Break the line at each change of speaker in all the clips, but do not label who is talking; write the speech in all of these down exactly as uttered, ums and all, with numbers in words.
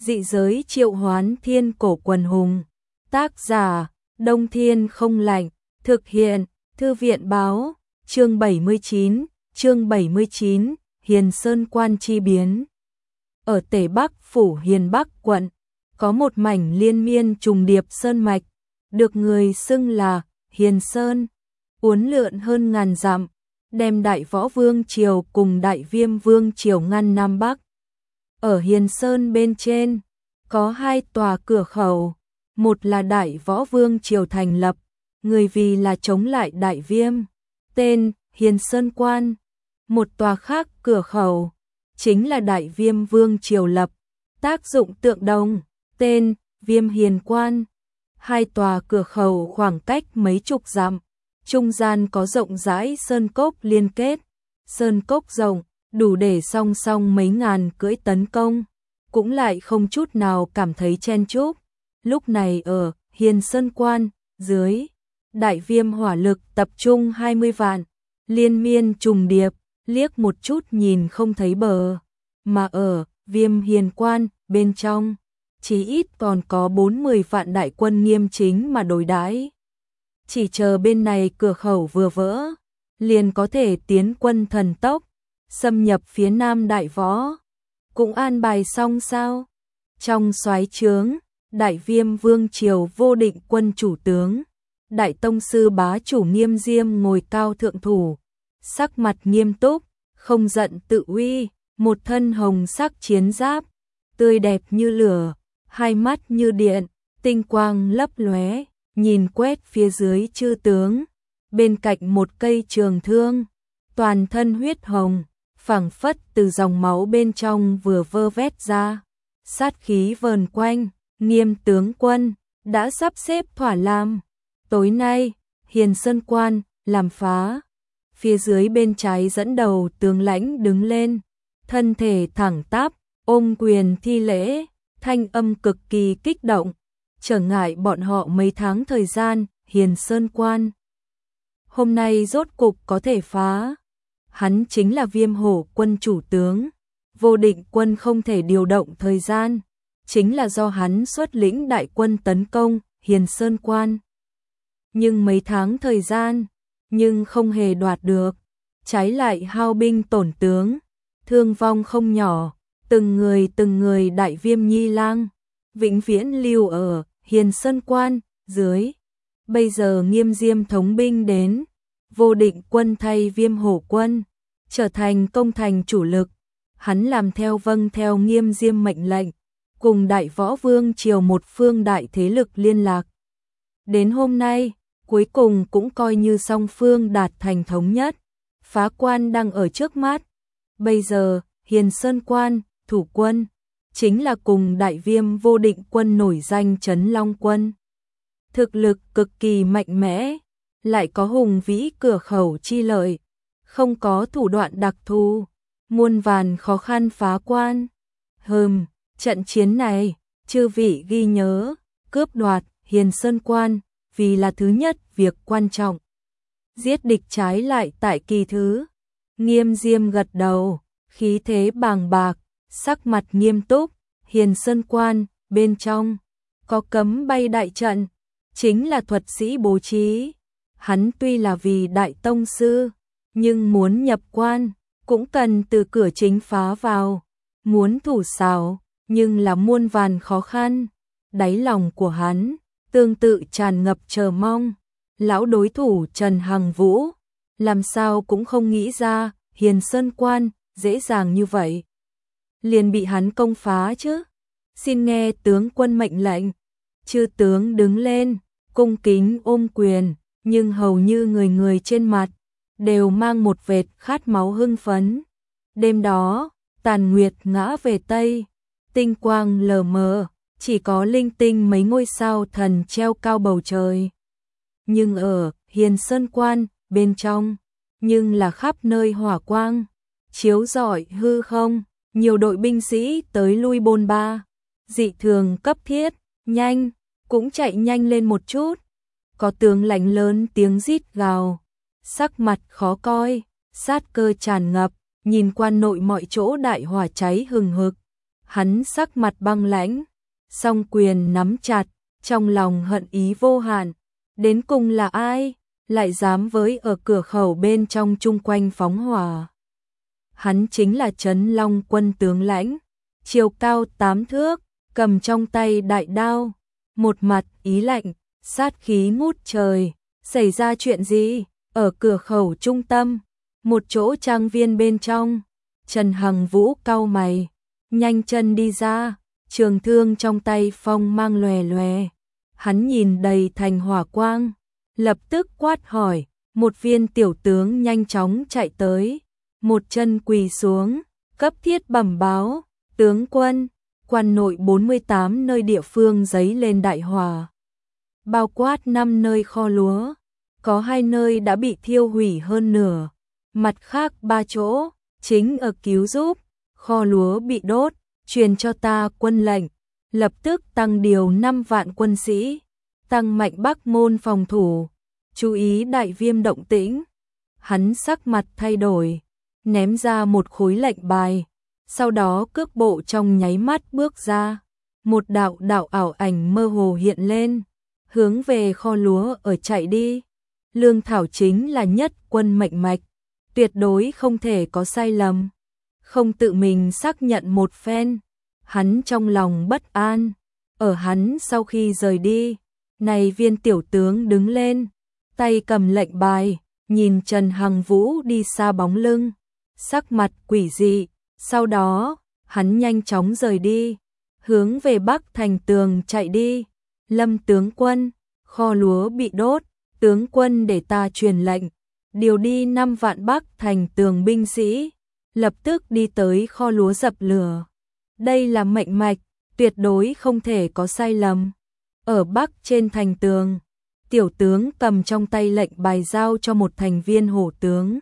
Dị giới triệu hoán thiên cổ quần hùng. Tác giả, Đông Thiên không lạnh. Thực hiện, Thư viện báo. Chương bảy mươi chín, chương bảy mươi chín, Hiền Sơn Quan chi biến. Ở Tề Bắc phủ Hiền Bắc quận, có một mảnh liên miên trùng điệp sơn mạch, được người xưng là Hiền Sơn, uốn lượn hơn ngàn dặm, đem Đại Võ Vương triều cùng Đại Viêm Vương triều ngăn Nam Bắc. Ở Hiền Sơn bên trên, có hai tòa cửa khẩu, một là Đại Võ Vương triều thành lập, người vì là chống lại Đại Viêm, tên Hiền Sơn Quan. Một tòa khác cửa khẩu, chính là Đại Viêm Vương triều lập, tác dụng tượng đồng, tên Viêm Hiền Quan. Hai tòa cửa khẩu khoảng cách mấy chục dặm, trung gian có rộng rãi sơn cốc liên kết. Sơn cốc rộng, đủ để song song mấy ngàn cưỡi tấn công, cũng lại không chút nào cảm thấy chen chúc. Lúc này ở Hiền Sơn Quan, dưới Đại Viêm hỏa lực tập trung hai mươi vạn, liên miên trùng điệp, liếc một chút nhìn không thấy bờ. Mà ở Viêm Hiền Quan, bên trong, chỉ ít còn có bốn mươi vạn đại quân nghiêm chính mà đối đãi. Chỉ chờ bên này cửa khẩu vừa vỡ, liền có thể tiến quân thần tốc, xâm nhập phía Nam Đại Võ. Cũng an bài xong sao? Trong soái trướng, Đại Viêm Vương triều vô định quân chủ tướng, Đại Tông sư bá chủ Nghiêm Diêm ngồi cao thượng thủ, sắc mặt nghiêm túc, không giận tự uy, một thân hồng sắc chiến giáp, tươi đẹp như lửa, hai mắt như điện, tinh quang lấp lóe, nhìn quét phía dưới chư tướng, bên cạnh một cây trường thương, toàn thân huyết hồng, phảng phất từ dòng máu bên trong vừa vơ vét ra, sát khí vờn quanh. Nghiêm tướng quân đã sắp xếp thỏa làm. Tối nay, Hiền Sơn Quan làm phá. Phía dưới bên trái dẫn đầu tướng lãnh đứng lên, thân thể thẳng tắp, ôm quyền thi lễ, thanh âm cực kỳ kích động, trở ngại bọn họ mấy tháng thời gian. Hiền Sơn Quan hôm nay rốt cục có thể phá. Hắn chính là Viêm Hổ quân chủ tướng, vô định quân không thể điều động thời gian, chính là do hắn xuất lĩnh đại quân tấn công Hiền Sơn Quan. Nhưng mấy tháng thời gian, nhưng không hề đoạt được, trái lại hao binh tổn tướng, thương vong không nhỏ, từng người từng người Đại Viêm Nhi Lang, vĩnh viễn lưu ở Hiền Sơn Quan dưới. Bây giờ Nghiêm Diêm thống binh đến, vô định quân thay Viêm Hổ quân, trở thành công thành chủ lực, hắn làm theo vâng theo Nghiêm Diêm mệnh lệnh, cùng Đại Võ Vương triều một phương đại thế lực liên lạc. Đến hôm nay, cuối cùng cũng coi như song phương đạt thành thống nhất, phá quan đang ở trước mắt. Bây giờ, Hiền Sơn Quan, thủ quân, chính là cùng Đại Viêm vô định quân nổi danh Trấn Long quân. Thực lực cực kỳ mạnh mẽ, lại có hùng vĩ cửa khẩu chi lợi, không có thủ đoạn đặc thù, muôn vàn khó khăn phá quan. Hừm, trận chiến này, chư vị ghi nhớ, cướp đoạt Hiền Sơn Quan, vì là thứ nhất việc quan trọng. Giết địch trái lại tại kỳ thứ. Nghiêm Diêm gật đầu, khí thế bàng bạc, sắc mặt nghiêm túc. Hiền Sơn Quan, bên trong, có cấm bay đại trận, chính là thuật sĩ bố trí. Hắn tuy là vì đại tông sư, nhưng muốn nhập quan, cũng cần từ cửa chính phá vào. Muốn thủ xảo, nhưng là muôn vàn khó khăn. Đáy lòng của hắn tương tự tràn ngập chờ mong. Lão đối thủ Trần Hằng Vũ, làm sao cũng không nghĩ ra Hiền Sơn Quan dễ dàng như vậy liền bị hắn công phá chứ. Xin nghe tướng quân mệnh lệnh. Chư tướng đứng lên, cung kính ôm quyền, nhưng hầu như người người trên mặt đều mang một vệt khát máu hưng phấn. Đêm đó, tàn nguyệt ngã về Tây, tinh quang lờ mờ, chỉ có linh tinh mấy ngôi sao thần treo cao bầu trời. Nhưng ở Hiền Sơn Quan, bên trong, nhưng là khắp nơi hỏa quang, chiếu rọi hư không, nhiều đội binh sĩ tới lui bôn ba, dị thường cấp thiết, nhanh, cũng chạy nhanh lên một chút. Có tướng lãnh lớn tiếng rít gào, sắc mặt khó coi, sát cơ tràn ngập, nhìn quan nội mọi chỗ đại hỏa cháy hừng hực. Hắn sắc mặt băng lãnh, song quyền nắm chặt, trong lòng hận ý vô hạn. Đến cùng là ai, lại dám với ở cửa khẩu bên trong chung quanh phóng hỏa. Hắn chính là Trấn Long quân tướng lãnh, chiều cao tám thước, cầm trong tay đại đao, một mặt ý lạnh, sát khí ngút trời. Xảy ra chuyện gì? Ở cửa khẩu trung tâm, một chỗ trang viên bên trong, Trần Hằng Vũ cau mày, nhanh chân đi ra, trường thương trong tay phong mang lòe lòe. Hắn nhìn đầy thành hỏa quang, lập tức quát hỏi, một viên tiểu tướng nhanh chóng chạy tới, một chân quỳ xuống, cấp thiết bẩm báo, tướng quân, quan nội bốn mươi tám nơi địa phương giấy lên đại hỏa, bao quát năm nơi kho lúa, có hai nơi đã bị thiêu hủy hơn nửa, mặt khác ba chỗ chính ở cứu giúp, kho lúa bị đốt, truyền cho ta quân lệnh, lập tức tăng điều năm vạn quân sĩ, tăng mạnh Bắc Môn phòng thủ, chú ý đại viêm động tĩnh. Hắn sắc mặt thay đổi, ném ra một khối lệnh bài, sau đó cước bộ trong nháy mắt bước ra, một đạo đạo ảo ảnh mơ hồ hiện lên, hướng về kho lúa ở chạy đi. Lương thảo chính là nhất quân mệnh mạch, tuyệt đối không thể có sai lầm. Không tự mình xác nhận một phen, hắn trong lòng bất an. Ở hắn sau khi rời đi, này viên tiểu tướng đứng lên, tay cầm lệnh bài, nhìn Trần Hằng Vũ đi xa bóng lưng, sắc mặt quỷ dị. Sau đó, hắn nhanh chóng rời đi, hướng về Bắc Thành Tường chạy đi. Lâm tướng quân, kho lúa bị đốt, tướng quân để ta truyền lệnh, điều đi năm vạn Bắc Thành Tường binh sĩ, lập tức đi tới kho lúa dập lửa. Đây là mệnh mạch, tuyệt đối không thể có sai lầm. Ở Bắc trên thành tường, tiểu tướng cầm trong tay lệnh bài giao cho một thành viên hổ tướng.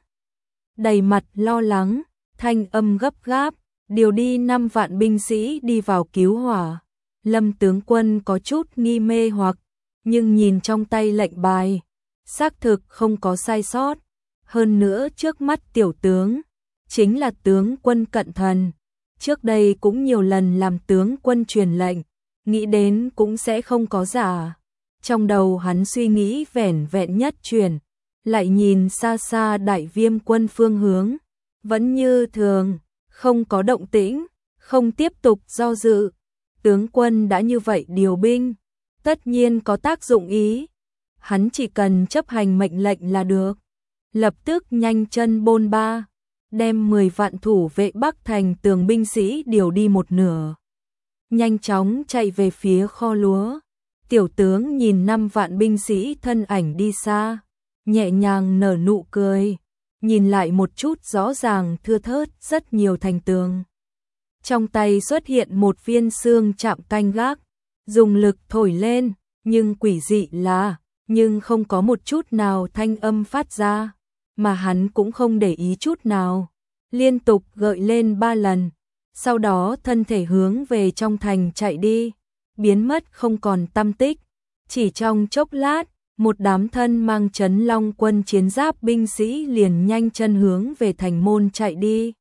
Đầy mặt lo lắng, thanh âm gấp gáp, điều đi năm vạn binh sĩ đi vào cứu hỏa. Lâm tướng quân có chút nghi mê hoặc, nhưng nhìn trong tay lệnh bài, xác thực không có sai sót. Hơn nữa trước mắt tiểu tướng, chính là tướng quân cận thần. Trước đây cũng nhiều lần làm tướng quân truyền lệnh, nghĩ đến cũng sẽ không có giả. Trong đầu hắn suy nghĩ vẻn vẹn nhất chuyển, lại nhìn xa xa đại viêm quân phương hướng, vẫn như thường, không có động tĩnh, không tiếp tục do dự. Tướng quân đã như vậy điều binh, tất nhiên có tác dụng ý. Hắn chỉ cần chấp hành mệnh lệnh là được. Lập tức nhanh chân bôn ba, đem mười vạn thủ vệ Bắc Thành Tường binh sĩ điều đi một nửa. Nhanh chóng chạy về phía kho lúa. Tiểu tướng nhìn năm vạn binh sĩ thân ảnh đi xa, nhẹ nhàng nở nụ cười, nhìn lại một chút rõ ràng thưa thớt rất nhiều thành tường. Trong tay xuất hiện một viên xương chạm canh gác, dùng lực thổi lên, nhưng quỷ dị là, nhưng không có một chút nào thanh âm phát ra, mà hắn cũng không để ý chút nào, liên tục gợi lên ba lần, sau đó thân thể hướng về trong thành chạy đi, biến mất không còn tăm tích. Chỉ trong chốc lát, một đám thân mang Trấn Long quân chiến giáp binh sĩ liền nhanh chân hướng về thành môn chạy đi.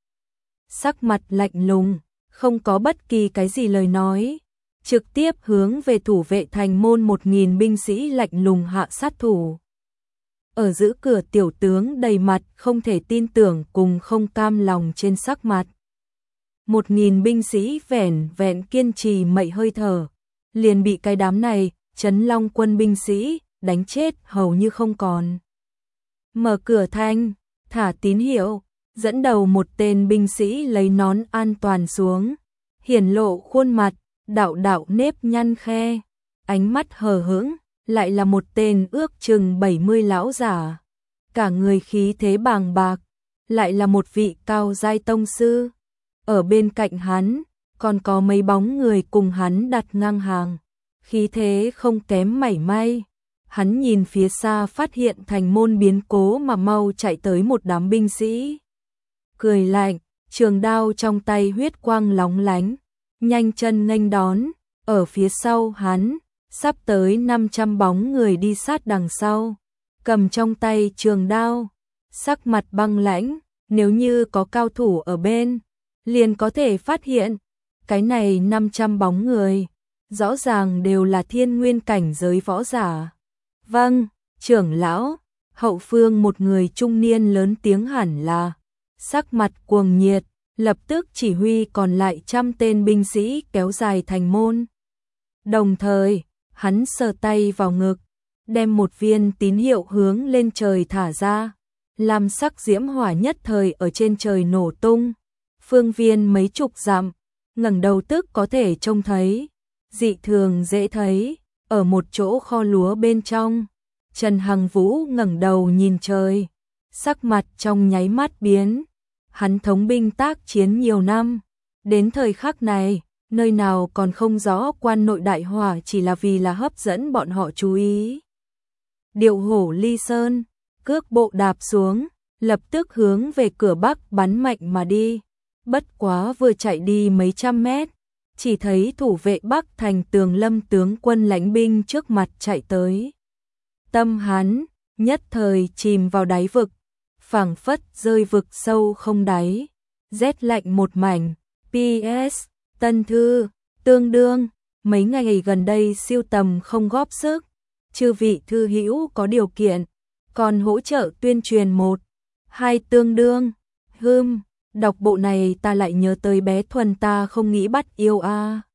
Sắc mặt lạnh lùng, không có bất kỳ cái gì lời nói, trực tiếp hướng về thủ vệ thành môn một nghìn binh sĩ lạnh lùng hạ sát thủ. Ở giữ cửa tiểu tướng đầy mặt không thể tin tưởng cùng không cam lòng trên sắc mặt. Một nghìn binh sĩ vẻn vẹn kiên trì mấy hơi thở, liền bị cái đám này, Trấn Long quân binh sĩ, đánh chết hầu như không còn. Mở cửa thành, thả tín hiệu, dẫn đầu một tên binh sĩ lấy nón an toàn xuống, hiển lộ khuôn mặt, đạo đạo nếp nhăn khe, ánh mắt hờ hững, lại là một tên ước chừng bảy mươi lão giả, cả người khí thế bàng bạc, lại là một vị cao giai tông sư. Ở bên cạnh hắn, còn có mấy bóng người cùng hắn đặt ngang hàng, khí thế không kém mảy may. Hắn nhìn phía xa phát hiện thành môn biến cố mà mau chạy tới một đám binh sĩ. Cười lạnh, trường đao trong tay huyết quang lóng lánh, nhanh chân nghênh đón, ở phía sau hắn, sắp tới năm trăm bóng người đi sát đằng sau, cầm trong tay trường đao, sắc mặt băng lãnh, nếu như có cao thủ ở bên, liền có thể phát hiện. cái này năm trăm bóng người, rõ ràng đều là thiên nguyên cảnh giới võ giả. Vâng, trưởng lão, hậu phương một người trung niên lớn tiếng hẳn là, sắc mặt cuồng nhiệt, lập tức chỉ huy còn lại trăm tên binh sĩ kéo dài thành môn. Đồng thời, hắn sờ tay vào ngực, đem một viên tín hiệu hướng lên trời thả ra, làm sắc diễm hỏa nhất thời ở trên trời nổ tung. Phương viên mấy chục dặm, ngẩng đầu tức có thể trông thấy, dị thường dễ thấy, ở một chỗ kho lúa bên trong. Trần Hằng Vũ ngẩng đầu nhìn trời, sắc mặt trong nháy mắt biến. Hắn thống binh tác chiến nhiều năm, đến thời khắc này, nơi nào còn không rõ quan nội đại hỏa chỉ là vì là hấp dẫn bọn họ chú ý. Điệu hổ ly sơn, cước bộ đạp xuống, lập tức hướng về cửa bắc bắn mạnh mà đi. Bất quá vừa chạy đi mấy trăm mét, chỉ thấy thủ vệ Bắc Thành Tường Lâm tướng quân lãnh binh trước mặt chạy tới. Tâm hắn nhất thời chìm vào đáy vực, phảng phất rơi vực sâu không đáy, rét lạnh một mảnh. pê ét Tân thư, tương đương, mấy ngày gần đây siêu tầm không góp sức, chư vị thư hữu có điều kiện, còn hỗ trợ tuyên truyền một, hai tương đương. Hừm, đọc bộ này ta lại nhớ tới bé Thuần ta không nghĩ bắt yêu a.